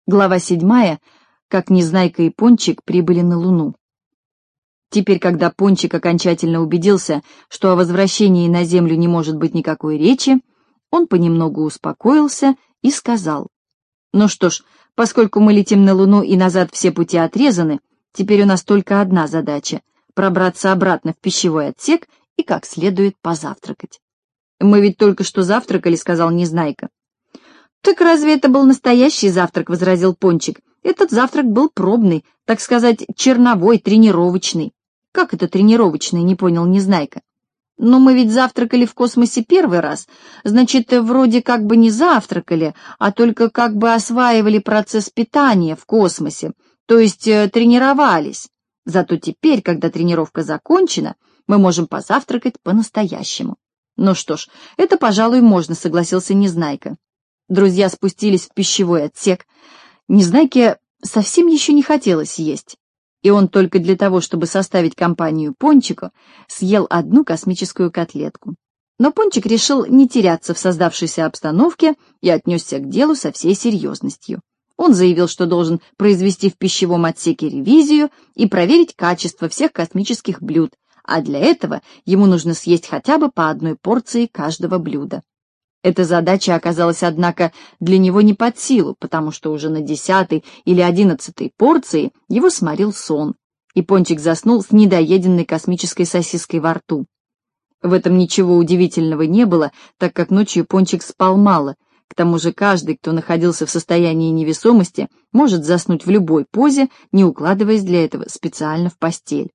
Глава 7. Как Незнайка и Пончик прибыли на Луну. Теперь, когда Пончик окончательно убедился, что о возвращении на Землю не может быть никакой речи, он понемногу успокоился и сказал: «Ну что ж, поскольку мы летим на Луну и назад все пути отрезаны, теперь у нас только одна задача — пробраться обратно в пищевой отсек и как следует позавтракать». «Мы ведь только что завтракали», — сказал Незнайка. «Так разве это был настоящий завтрак?» — возразил Пончик. «Этот завтрак был пробный, так сказать, черновой, тренировочный». «Как это тренировочный?» — не понял Незнайка. «Но мы ведь завтракали в космосе первый раз. Значит, вроде как бы не завтракали, а только как бы осваивали процесс питания в космосе, то есть тренировались. Зато теперь, когда тренировка закончена, мы можем позавтракать по-настоящему». «Ну что ж, это, пожалуй, можно», — согласился Незнайка. Друзья спустились в пищевой отсек. Незнайке совсем еще не хотелось есть, и он только для того, чтобы составить компанию Пончику, съел одну космическую котлетку. Но Пончик решил не теряться в создавшейся обстановке и отнесся к делу со всей серьезностью. Он заявил, что должен произвести в пищевом отсеке ревизию и проверить качество всех космических блюд, а для этого ему нужно съесть хотя бы по одной порции каждого блюда. Эта задача оказалась, однако, для него не под силу, потому что уже на 10-й или 11-й порции его сморил сон, и Пончик заснул с недоеденной космической сосиской во рту. В этом ничего удивительного не было, так как ночью Пончик спал мало. К тому же каждый, кто находился в состоянии невесомости, может заснуть в любой позе, не укладываясь для этого специально в постель.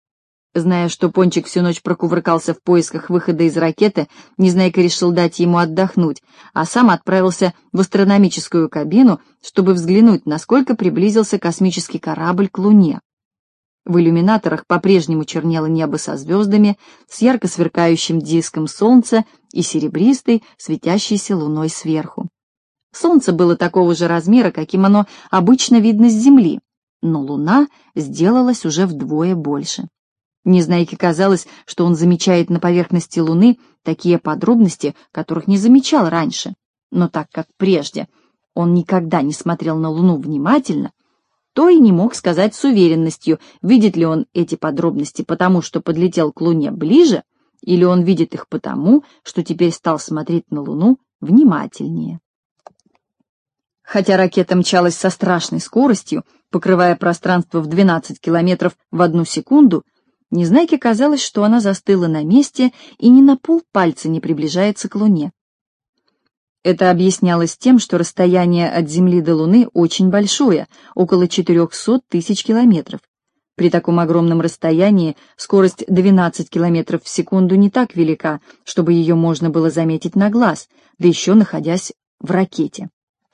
Зная, что Пончик всю ночь прокувыркался в поисках выхода из ракеты, Незнайка решил дать ему отдохнуть, а сам отправился в астрономическую кабину, чтобы взглянуть, насколько приблизился космический корабль к Луне. В иллюминаторах по-прежнему чернело небо со звездами, с ярко сверкающим диском солнца и серебристой, светящейся луной сверху. Солнце было такого же размера, каким оно обычно видно с Земли, но Луна сделалась уже вдвое больше. Незнайке казалось, что он замечает на поверхности Луны такие подробности, которых не замечал раньше. Но так как прежде он никогда не смотрел на Луну внимательно, то и не мог сказать с уверенностью, видит ли он эти подробности потому, что подлетел к Луне ближе, или он видит их потому, что теперь стал смотреть на Луну внимательнее. Хотя ракета мчалась со страшной скоростью, покрывая пространство в 12 километров в 1 секунду, Незнайке казалось, что она застыла на месте и ни на полпальца не приближается к Луне. Это объяснялось тем, что расстояние от Земли до Луны очень большое, около 400 тысяч километров. При таком огромном расстоянии скорость 12 километров в секунду не так велика, чтобы ее можно было заметить на глаз, да еще находясь в ракете.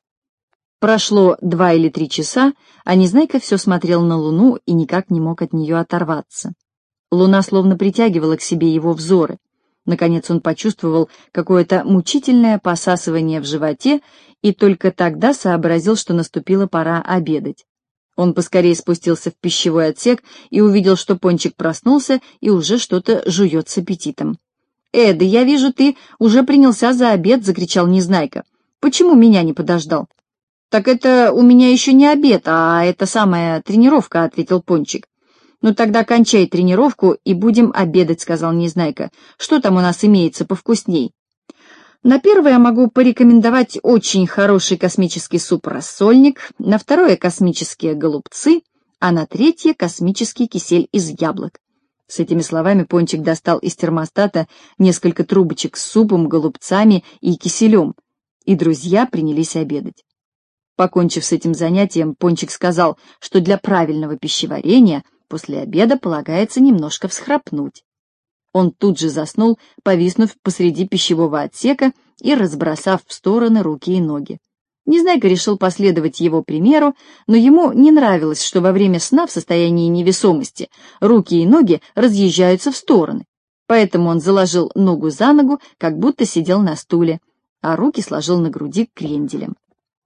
Прошло 2 или 3 часа, а Незнайка все смотрел на Луну и никак не мог от нее оторваться. Луна словно притягивала к себе его взоры. Наконец он почувствовал какое-то мучительное посасывание в животе и только тогда сообразил, что наступила пора обедать. Он поскорее спустился в пищевой отсек и увидел, что Пончик проснулся и уже что-то жует с аппетитом. «Да я вижу, ты уже принялся за обед!» — закричал Незнайка. «Почему меня не подождал?» «Так это у меня еще не обед, а это самая тренировка», — ответил Пончик. «Ну тогда кончай тренировку и будем обедать», — сказал Незнайка. «Что там у нас имеется повкусней?» «На первое могу порекомендовать очень хороший космический суп-рассольник, на второе — космические голубцы, а на третье — космический кисель из яблок». С этими словами Пончик достал из термостата несколько трубочек с супом, голубцами и киселем, и друзья принялись обедать. Покончив с этим занятием, Пончик сказал, что для правильного пищеварения после обеда полагается немножко всхрапнуть. Он тут же заснул, повиснув посреди пищевого отсека и разбросав в стороны руки и ноги. Незнайка решил последовать его примеру, но ему не нравилось, что во время сна в состоянии невесомости руки и ноги разъезжаются в стороны. Поэтому он заложил ногу за ногу, как будто сидел на стуле, а руки сложил на груди кренделем.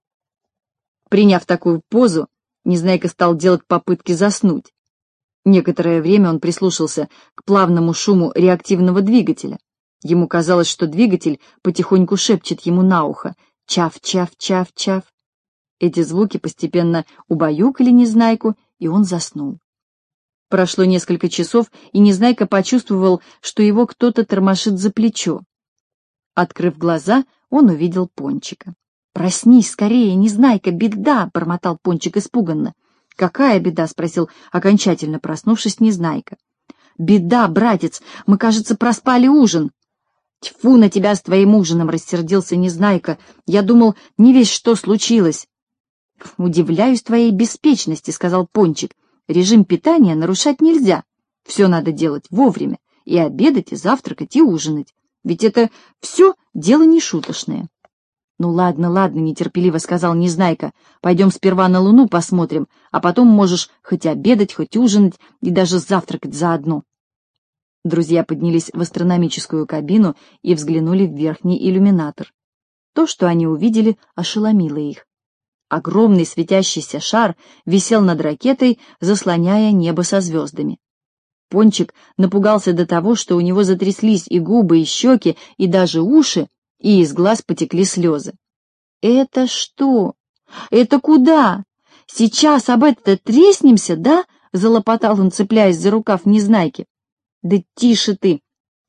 Приняв такую позу, Незнайка стал делать попытки заснуть. Некоторое время он прислушался к плавному шуму реактивного двигателя. Ему казалось, что двигатель потихоньку шепчет ему на ухо: «Чав-чав-чав-чав». Эти звуки постепенно убаюкали Незнайку, и он заснул. Прошло несколько часов, и Незнайка почувствовал, что его кто-то тормошит за плечо. Открыв глаза, он увидел Пончика. «Проснись скорее, Незнайка, беда!» — бормотал Пончик испуганно. «Какая беда?» — спросил, окончательно проснувшись, Незнайка. «Беда, братец! Мы, кажется, проспали ужин!» «Тьфу на тебя с твоим ужином!» — рассердился Незнайка. «Я думал, не весь что случилось!» «Удивляюсь твоей беспечности», — сказал Пончик. «Режим питания нарушать нельзя. Все надо делать вовремя. И обедать, и завтракать, и ужинать. Ведь это все дело не шуточное». «Ну ладно, ладно», — нетерпеливо сказал Незнайка. «Пойдем сперва на Луну посмотрим, а потом можешь хоть обедать, хоть ужинать и даже завтракать заодно». Друзья поднялись в астрономическую кабину и взглянули в верхний иллюминатор. То, что они увидели, ошеломило их. Огромный светящийся шар висел над ракетой, заслоняя небо со звездами. Пончик напугался до того, что у него затряслись и губы, и щеки, и даже уши, и из глаз потекли слезы. «Это что? Это куда? Сейчас об это треснемся, да?» — залопотал он, цепляясь за рукав Незнайки. «Да тише ты!»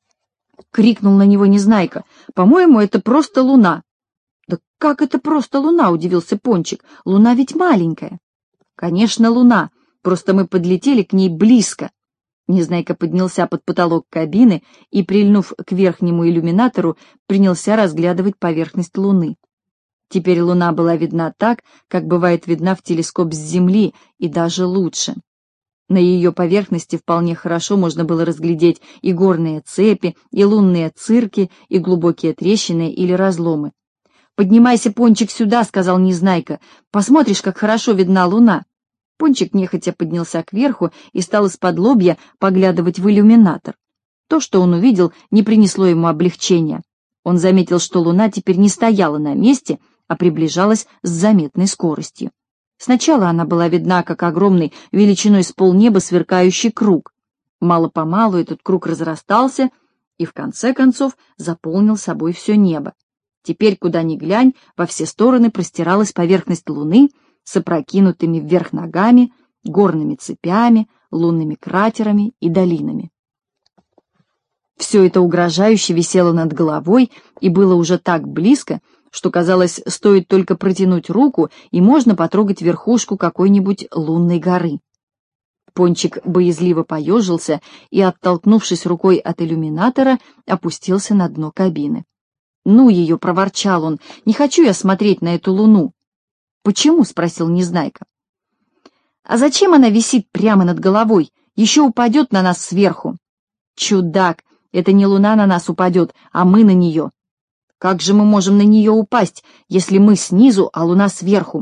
— крикнул на него Незнайка. «По-моему, это просто Луна». «Да как это просто Луна?» — удивился Пончик. «Луна ведь маленькая». «Конечно, Луна, просто мы подлетели к ней близко». Незнайка поднялся под потолок кабины и, прильнув к верхнему иллюминатору, принялся разглядывать поверхность Луны. Теперь Луна была видна так, как бывает видна в телескоп с Земли, и даже лучше. На ее поверхности вполне хорошо можно было разглядеть и горные цепи, и лунные цирки, и глубокие трещины или разломы. «Поднимайся, Пончик, сюда», — сказал Незнайка. «Посмотришь, как хорошо видна Луна». Пончик нехотя поднялся кверху и стал из-под-лобья поглядывать в иллюминатор. То, что он увидел, не принесло ему облегчения. Он заметил, что Луна теперь не стояла на месте, а приближалась с заметной скоростью. Сначала она была видна, как огромный, величиной с полнеба сверкающий круг. Мало-помалу этот круг разрастался и, в конце концов, заполнил собой все небо. Теперь, куда ни глянь, во все стороны простиралась поверхность Луны с опрокинутыми вверх ногами, горными цепями, лунными кратерами и долинами. Все это угрожающе висело над головой и было уже так близко, что, казалось, стоит только протянуть руку, и можно потрогать верхушку какой-нибудь лунной горы. Пончик боязливо поежился и, оттолкнувшись рукой от иллюминатора, опустился на дно кабины. «Ну ее!» — проворчал он. «Не хочу я смотреть на эту Луну». «Почему?» — спросил Незнайка. «А зачем она висит прямо над головой? Еще упадет на нас сверху». «Чудак! Это не Луна на нас упадет, а мы на нее». «Как же мы можем на нее упасть, если мы снизу, а Луна сверху?»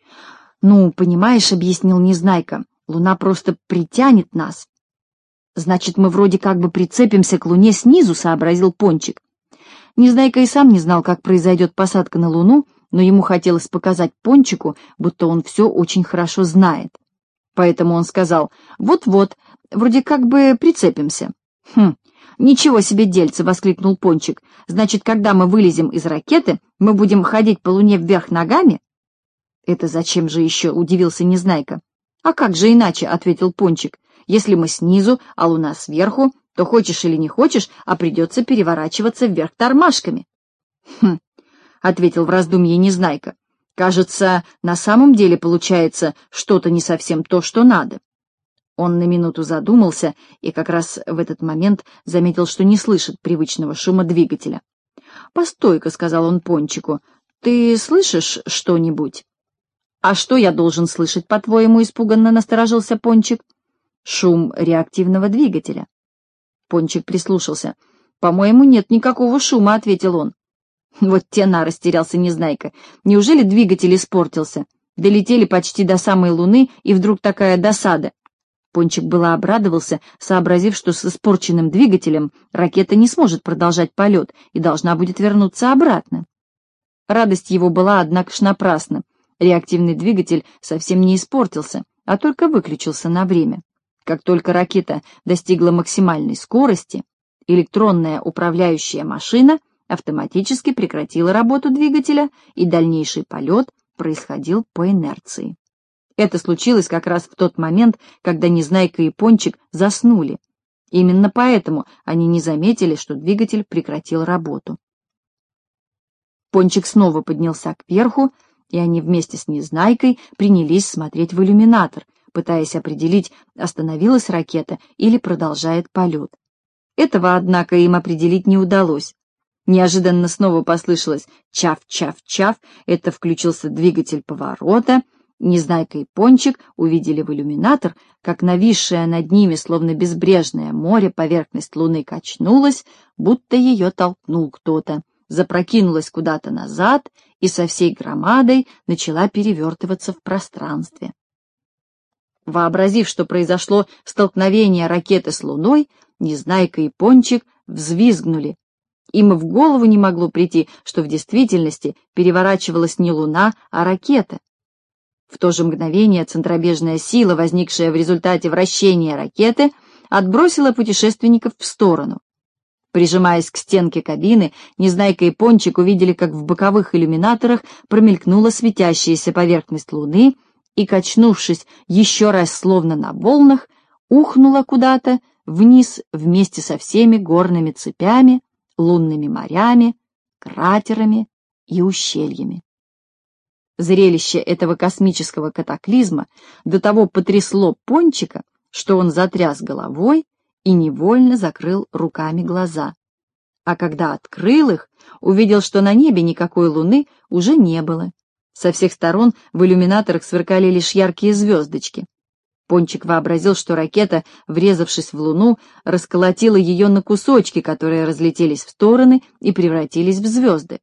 «Ну, понимаешь», — объяснил Незнайка, — «Луна просто притянет нас». «Значит, мы вроде как бы прицепимся к Луне снизу», — сообразил Пончик. Незнайка и сам не знал, как произойдет посадка на Луну, но ему хотелось показать Пончику, будто он все очень хорошо знает. Поэтому он сказал: «Вот-вот, вроде как бы прицепимся». «Хм, ничего себе дельце!» — воскликнул Пончик. «Значит, когда мы вылезем из ракеты, мы будем ходить по Луне вверх ногами?» «Это зачем же еще?» — удивился Незнайка. «А как же иначе?» — ответил Пончик. «Если мы снизу, а Луна сверху, то хочешь или не хочешь, а придется переворачиваться вверх тормашками». «Хм», — ответил в раздумье Незнайка. «Кажется, на самом деле получается что-то не совсем то, что надо». Он на минуту задумался и как раз в этот момент заметил, что не слышит привычного шума двигателя. «Постой-ка», — сказал он Пончику, — «ты слышишь что-нибудь?» «А что я должен слышать, по-твоему?» — испуганно насторожился Пончик. «Шум реактивного двигателя». Пончик прислушался. «По-моему, нет никакого шума», — ответил он. «Вот тена!» — растерялся Незнайка. «Неужели двигатель испортился? Долетели почти до самой Луны, и вдруг такая досада». Пончик было обрадовался, сообразив, что с испорченным двигателем ракета не сможет продолжать полет и должна будет вернуться обратно. Радость его была, однако ж, напрасна. Реактивный двигатель совсем не испортился, а только выключился на время. Как только ракета достигла максимальной скорости, электронная управляющая машина автоматически прекратила работу двигателя, и дальнейший полет происходил по инерции. Это случилось как раз в тот момент, когда Незнайка и Пончик заснули. Именно поэтому они не заметили, что двигатель прекратил работу. Пончик снова поднялся кверху, и они вместе с Незнайкой принялись смотреть в иллюминатор, пытаясь определить, остановилась ракета или продолжает полет. Этого, однако, им определить не удалось. Неожиданно снова послышалось чав-чав-чав, это включился двигатель поворота. Незнайка и Пончик увидели в иллюминатор, как нависшая над ними, словно безбрежное море, поверхность Луны качнулась, будто ее толкнул кто-то, запрокинулась куда-то назад и со всей громадой начала перевертываться в пространстве. Вообразив, что произошло столкновение ракеты с Луной, Незнайка и Пончик взвизгнули. Им и в голову не могло прийти, что в действительности переворачивалась не Луна, а ракета. В то же мгновение центробежная сила, возникшая в результате вращения ракеты, отбросила путешественников в сторону. Прижимаясь к стенке кабины, Незнайка и Пончик увидели, как в боковых иллюминаторах промелькнула светящаяся поверхность Луны и, качнувшись еще раз словно на волнах, ухнула куда-то вниз вместе со всеми горными цепями, лунными морями, кратерами и ущельями. Зрелище этого космического катаклизма до того потрясло Пончика, что он затряс головой и невольно закрыл руками глаза. А когда открыл их, увидел, что на небе никакой луны уже не было. Со всех сторон в иллюминаторах сверкали лишь яркие звездочки. Пончик вообразил, что ракета, врезавшись в Луну, расколотила ее на кусочки, которые разлетелись в стороны и превратились в звезды.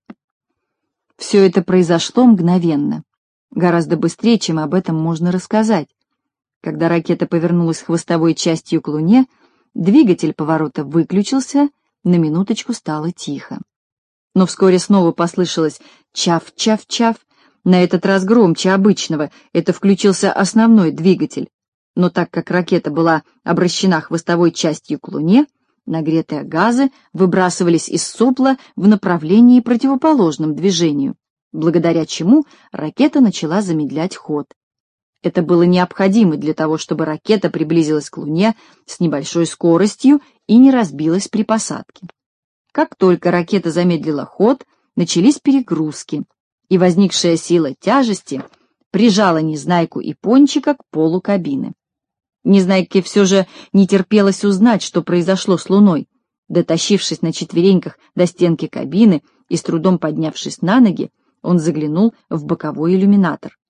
Все это произошло мгновенно, гораздо быстрее, чем об этом можно рассказать. Когда ракета повернулась хвостовой частью к Луне, двигатель поворота выключился, на минуточку стало тихо. Но вскоре снова послышалось чав-чав-чав, на этот раз громче обычного, это включился основной двигатель. Но так как ракета была обращена хвостовой частью к Луне, нагретые газы выбрасывались из сопла в направлении противоположном движению, благодаря чему ракета начала замедлять ход. Это было необходимо для того, чтобы ракета приблизилась к Луне с небольшой скоростью и не разбилась при посадке. Как только ракета замедлила ход, начались перегрузки, и возникшая сила тяжести прижала Незнайку и Пончика к полу кабины. Незнайке все же не терпелось узнать, что произошло с Луной. Дотащившись на четвереньках до стенки кабины и с трудом поднявшись на ноги, он заглянул в боковой иллюминатор.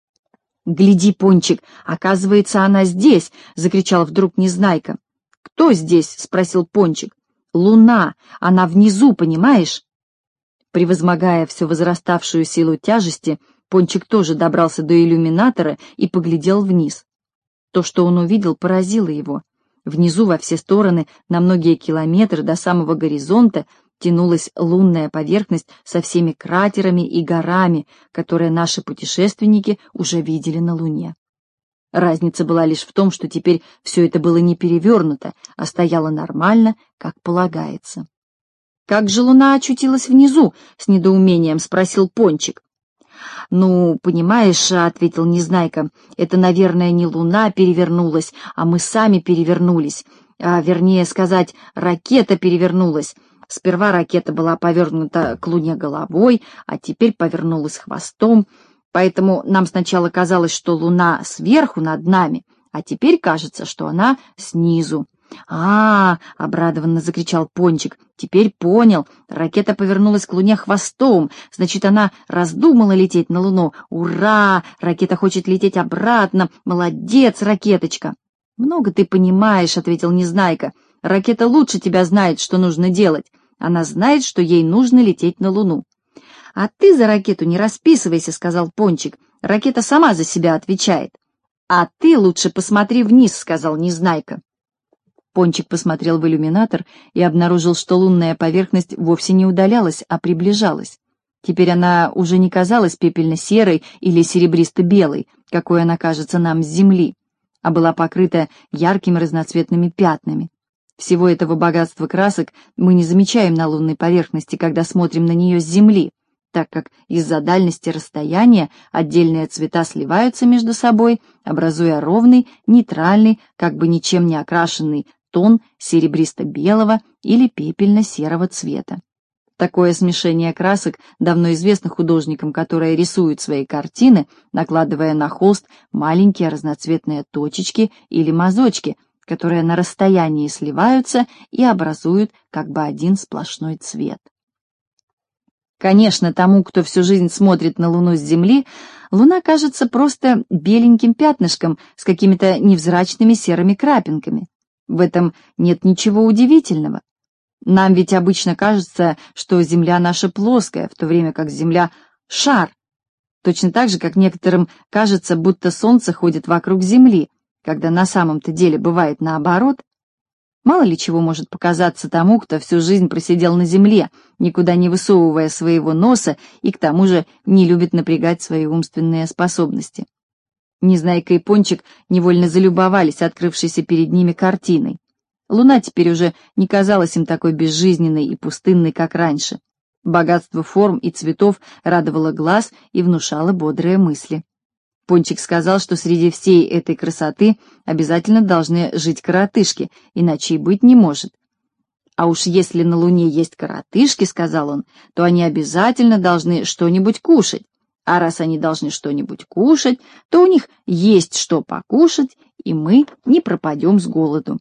«Гляди, Пончик, оказывается, она здесь!» — закричал вдруг Незнайка. «Кто здесь?» — спросил Пончик. «Луна! Она внизу, понимаешь?» Превозмогая все возраставшую силу тяжести, Пончик тоже добрался до иллюминатора и поглядел вниз. То, что он увидел, поразило его. Внизу во все стороны, на многие километры до самого горизонта, тянулась лунная поверхность со всеми кратерами и горами, которые наши путешественники уже видели на Луне. Разница была лишь в том, что теперь все это было не перевернуто, а стояло нормально, как полагается. «Как же Луна очутилась внизу?» — с недоумением спросил Пончик. «Ну, понимаешь, — ответил Незнайка, — это, наверное, не Луна перевернулась, а мы сами перевернулись. Вернее сказать, ракета перевернулась. Сперва ракета была повернута к Луне головой, а теперь повернулась хвостом. Поэтому нам сначала казалось, что Луна сверху над нами, а теперь кажется, что она снизу». Обрадованно закричал Пончик. «Теперь понял. Ракета повернулась к Луне хвостом. Значит, она раздумала лететь на Луну. Ура! Ракета хочет лететь обратно. Молодец, ракеточка!» «Много ты понимаешь», — ответил Незнайка. «Ракета лучше тебя знает, что нужно делать. Она знает, что ей нужно лететь на Луну». «А ты за ракету не расписывайся», — сказал Пончик. «Ракета сама за себя отвечает». «А ты лучше посмотри вниз», — сказал Незнайка. Пончик посмотрел в иллюминатор и обнаружил, что лунная поверхность вовсе не удалялась, а приближалась. Теперь она уже не казалась пепельно-серой или серебристо-белой, какой она кажется нам с Земли, а была покрыта яркими разноцветными пятнами. Всего этого богатства красок мы не замечаем на лунной поверхности, когда смотрим на нее с Земли. так как из-за дальности расстояния отдельные цвета сливаются между собой, образуя ровный, нейтральный, как бы ничем не окрашенный тон серебристо-белого или пепельно-серого цвета. Такое смешение красок давно известно художникам, которые рисуют свои картины, накладывая на холст маленькие разноцветные точечки или мазочки, которые на расстоянии сливаются и образуют как бы один сплошной цвет. Конечно, тому, кто всю жизнь смотрит на Луну с Земли, Луна кажется просто беленьким пятнышком с какими-то невзрачными серыми крапинками. В этом нет ничего удивительного. Нам ведь обычно кажется, что Земля наша плоская, в то время как Земля — шар. Точно так же, как некоторым кажется, будто Солнце ходит вокруг Земли, когда на самом-то деле бывает наоборот. Мало ли чего может показаться тому, кто всю жизнь просидел на Земле, никуда не высовывая своего носа и к тому же не любит напрягать свои умственные способности. Незнайка и Пончик невольно залюбовались открывшейся перед ними картиной. Луна теперь уже не казалась им такой безжизненной и пустынной, как раньше. Богатство форм и цветов радовало глаз и внушало бодрые мысли. Пончик сказал, что среди всей этой красоты обязательно должны жить коротышки, иначе и быть не может. «А уж если на Луне есть коротышки, — сказал он, — то они обязательно должны что-нибудь кушать. А раз они должны что-нибудь кушать, то у них есть что покушать, и мы не пропадем с голоду».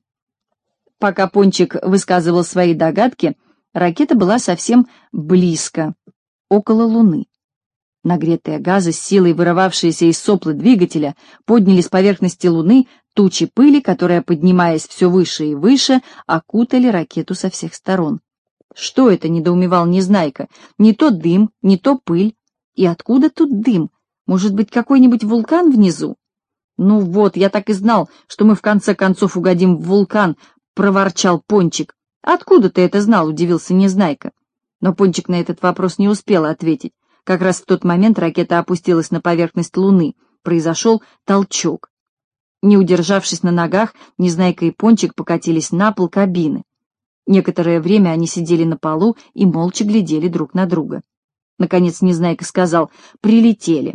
Пока Пончик высказывал свои догадки, ракета была совсем близко, около Луны. Нагретые газы, с силой вырывавшиеся из сопла двигателя, подняли с поверхности Луны тучи пыли, которые, поднимаясь все выше и выше, окутали ракету со всех сторон. «Что это?» — недоумевал Незнайка. «Не то дым, не то пыль. И откуда тут дым? Может быть, какой-нибудь вулкан внизу?» «Ну вот, я так и знал, что мы в конце концов угодим в вулкан», — проворчал Пончик. «Откуда ты это знал?» — удивился Незнайка. Но Пончик на этот вопрос не успел ответить. Как раз в тот момент ракета опустилась на поверхность Луны. Произошел толчок. Не удержавшись на ногах, Незнайка и Пончик покатились на пол кабины. Некоторое время они сидели на полу и молча глядели друг на друга. Наконец Незнайка сказал: «Прилетели».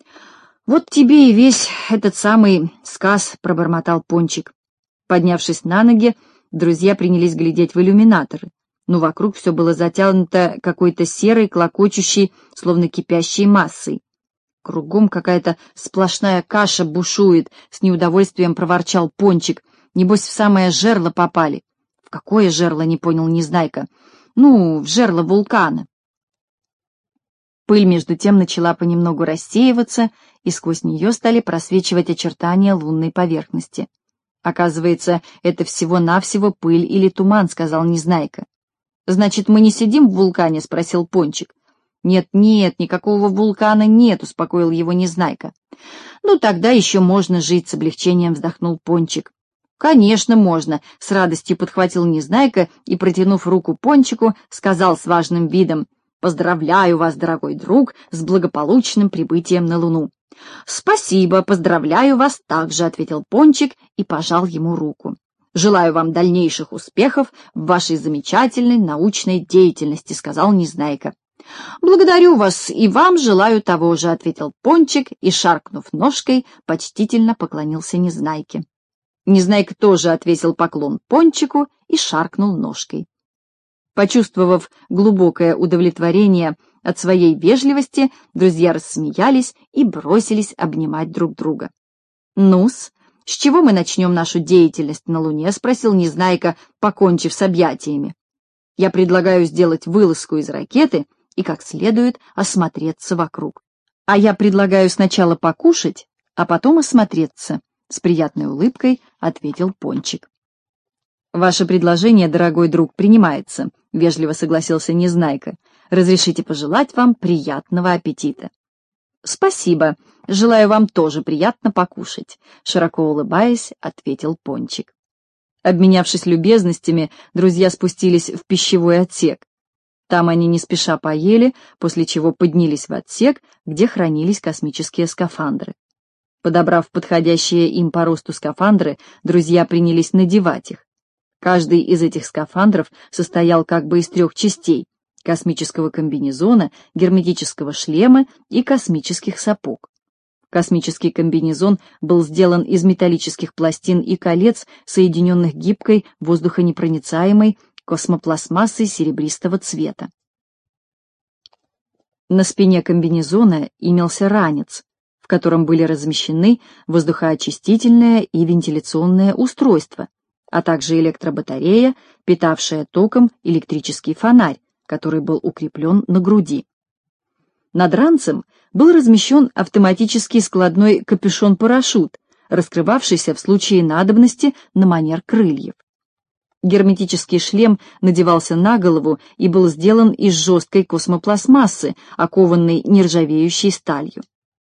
«Вот тебе и весь этот самый сказ», — пробормотал Пончик. Поднявшись на ноги, друзья принялись глядеть в иллюминаторы, но вокруг все было затянуто какой-то серой, клокочущей, словно кипящей массой. «Кругом какая-то сплошная каша бушует», — с неудовольствием проворчал Пончик. «Небось, в самое жерло попали». «В какое жерло?» — не понял Незнайка. «Ну, в жерло вулкана». Пыль между тем начала понемногу рассеиваться, и сквозь нее стали просвечивать очертания лунной поверхности. «Оказывается, это всего-навсего пыль или туман», — сказал Незнайка. «Значит, мы не сидим в вулкане?» — спросил Пончик. «Нет-нет, никакого вулкана нет», — успокоил его Незнайка. «Ну, тогда еще можно жить», — с облегчением вздохнул Пончик. «Конечно, можно», — с радостью подхватил Незнайка и, протянув руку Пончику, сказал с важным видом: «Поздравляю вас, дорогой друг, с благополучным прибытием на Луну». «Спасибо, поздравляю вас также», — ответил Пончик и пожал ему руку. «Желаю вам дальнейших успехов в вашей замечательной научной деятельности», — сказал Незнайка. «Благодарю вас, и вам желаю того же», — ответил Пончик и, шаркнув ножкой, почтительно поклонился Незнайке. Незнайка тоже отвесил поклон Пончику и шаркнул ножкой. Почувствовав глубокое удовлетворение от своей вежливости, друзья рассмеялись и бросились обнимать друг друга. «Ну-с, с чего мы начнем нашу деятельность на Луне?» — спросил Незнайка, покончив с объятиями. «Я предлагаю сделать вылазку из ракеты и как следует осмотреться вокруг». «А я предлагаю сначала покушать, а потом осмотреться», — с приятной улыбкой ответил Пончик. «Ваше предложение, дорогой друг, принимается», — вежливо согласился Незнайка. «Разрешите пожелать вам приятного аппетита». «Спасибо. Желаю вам тоже приятно покушать», — широко улыбаясь, ответил Пончик. Обменявшись любезностями, друзья спустились в пищевой отсек. Там они не спеша поели, после чего поднялись в отсек, где хранились космические скафандры. Подобрав подходящие им по росту скафандры, друзья принялись надевать их. Каждый из этих скафандров состоял как бы из 3 частей. космического комбинезона, герметического шлема и космических сапог. Космический комбинезон был сделан из металлических пластин и колец, соединенных гибкой, воздухонепроницаемой космопластмассой серебристого цвета. На спине комбинезона имелся ранец, в котором были размещены воздухоочистительное и вентиляционное устройство, а также электробатарея, питавшая током электрический фонарь, который был укреплен на груди. Над ранцем был размещен автоматический складной капюшон-парашют, раскрывавшийся в случае надобности на манер крыльев. Герметический шлем надевался на голову и был сделан из жесткой космопластмассы, окованной нержавеющей сталью.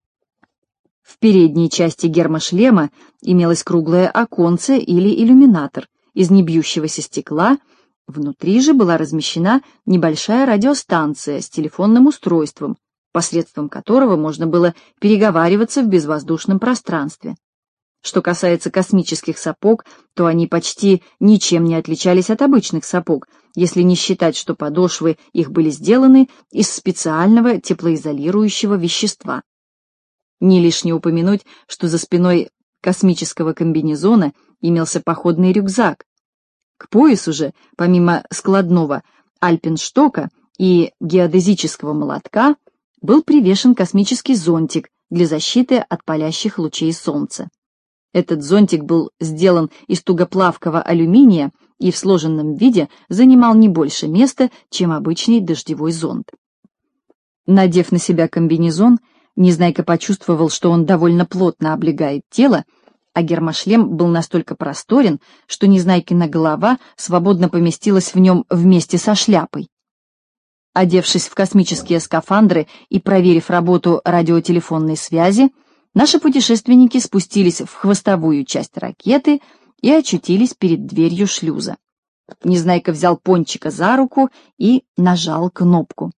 В передней части гермошлема имелось круглое оконце или иллюминатор из небьющегося стекла, внутри же была размещена небольшая радиостанция с телефонным устройством, посредством которого можно было переговариваться в безвоздушном пространстве. Что касается космических сапог, то они почти ничем не отличались от обычных сапог, если не считать, что подошвы их были сделаны из специального теплоизолирующего вещества. Не лишне упомянуть, что за спиной космического комбинезона имелся походный рюкзак. К поясу же, помимо складного альпинштока и геодезического молотка, был привешен космический зонтик для защиты от палящих лучей солнца. Этот зонтик был сделан из тугоплавкого алюминия и в сложенном виде занимал не больше места, чем обычный дождевой зонт. Надев на себя комбинезон, Незнайка почувствовал, что он довольно плотно облегает тело, а гермошлем был настолько просторен, что Незнайкина голова свободно поместилась в нем вместе со шляпой. Одевшись в космические скафандры и проверив работу радиотелефонной связи, наши путешественники спустились в хвостовую часть ракеты и очутились перед дверью шлюза. Незнайка взял Пончика за руку и нажал кнопку.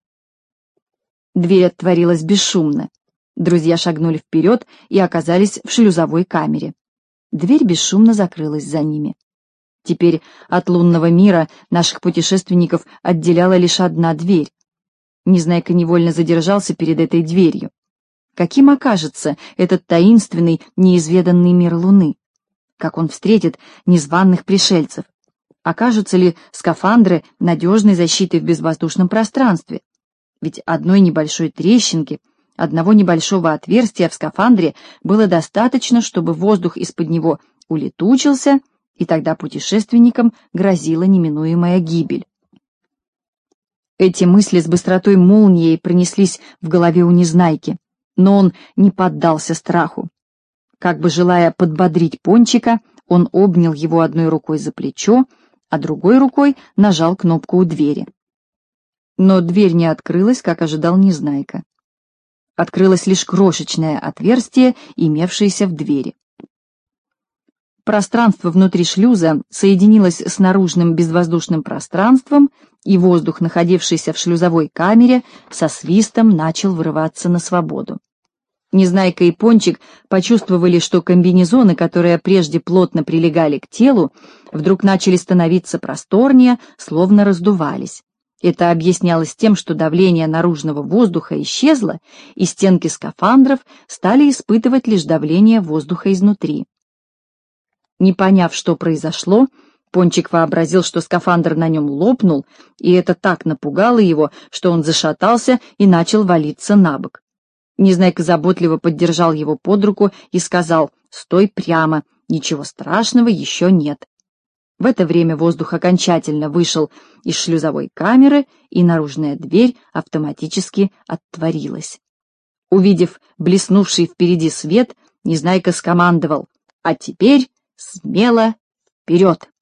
Дверь отворилась бесшумно. Друзья шагнули вперед и оказались в шлюзовой камере. Дверь бесшумно закрылась за ними. Теперь от лунного мира наших путешественников отделяла лишь одна дверь. Незнайка невольно задержался перед этой дверью. Каким окажется этот таинственный, неизведанный мир Луны? Как он встретит незваных пришельцев? Окажутся ли скафандры надежной защитой в безвоздушном пространстве? Ведь одной небольшой трещинки, одного небольшого отверстия в скафандре было достаточно, чтобы воздух из-под него улетучился, и тогда путешественникам грозила неминуемая гибель. Эти мысли с быстротой молнии пронеслись в голове у Незнайки, но он не поддался страху. Как бы желая подбодрить Пончика, он обнял его одной рукой за плечо, а другой рукой нажал кнопку у двери. Но дверь не открылась, как ожидал Незнайка. Открылось лишь крошечное отверстие, имевшееся в двери. Пространство внутри шлюза соединилось с наружным безвоздушным пространством, и воздух, находившийся в шлюзовой камере, со свистом начал вырываться на свободу. Незнайка и Пончик почувствовали, что комбинезоны, которые прежде плотно прилегали к телу, вдруг начали становиться просторнее, словно раздувались. Это объяснялось тем, что давление наружного воздуха исчезло, и стенки скафандров стали испытывать лишь давление воздуха изнутри. Не поняв, что произошло, Пончик вообразил, что скафандр на нем лопнул, и это так напугало его, что он зашатался и начал валиться на бок. Незнайка заботливо поддержал его под руку и сказал: «Стой прямо, ничего страшного еще нет». В это время воздух окончательно вышел из шлюзовой камеры, и наружная дверь автоматически отворилась. Увидев блеснувший впереди свет, Незнайка скомандовал: «А теперь смело вперед!»